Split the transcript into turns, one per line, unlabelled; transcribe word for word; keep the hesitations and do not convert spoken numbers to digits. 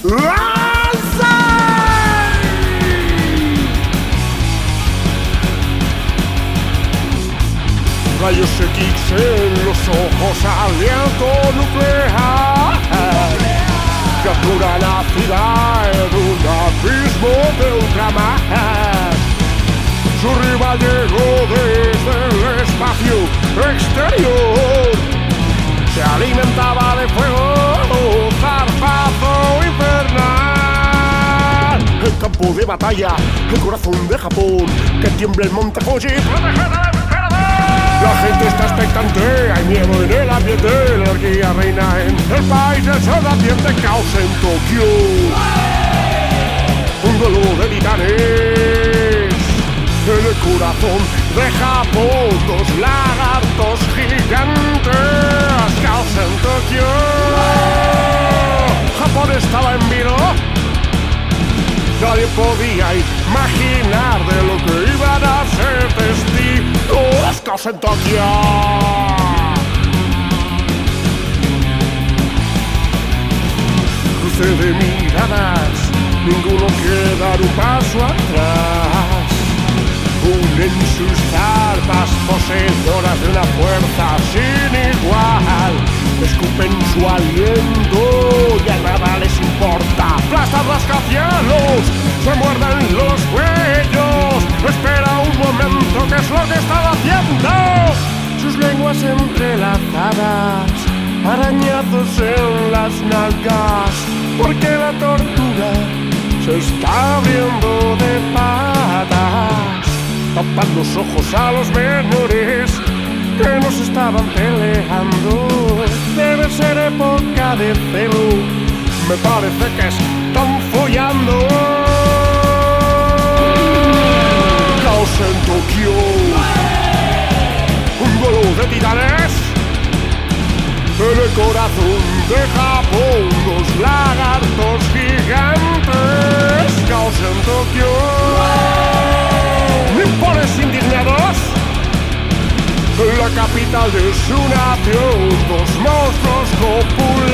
Rayos X en los ojos, aliento nuclear, captura la ciudad en un abismo de ultramar. Su rival llegó desde el espacio exterior, se alimentaba de fuego, zarpazo infernal. El campo de batalla, el corazón de Japón, que tiembla el monte Fuji, proteged. La gente está expectante, hay miedo en el ambiente, la energía reina en el país, el sol naciente, caos en Tokio. Un duelo de titanes en el corazón de Japón, dos lagartos gigantes, caos en Tokio. Japón estaba en vilo, nadie podía imaginar de lo que iban a ser testigos. Caos en Tokio. Cruce de miradas, ninguno quiere dar un paso atrás. Unen sus zarpas poseedoras de una fuerza sin igual. Escupen su aliento y a nada les importa. Aplastan rascacielos, se muerden los cuellos. Espera un momento, ¿qué es lo que están haciendo? Sus lenguas entrelazadas, arañazos en las nalgas, porque la tortuga se está abriendo de patas. Tapan los ojos a los menores que nos estaban peleando. Debe ser época de celo, me parece que están follando. Caos en Tokio, un duelo de titanes en el corazón de Japón, dos lagartos gigantes. Caos en Tokio, nipones indignados en la capital de su nación, dos monstruos copulares.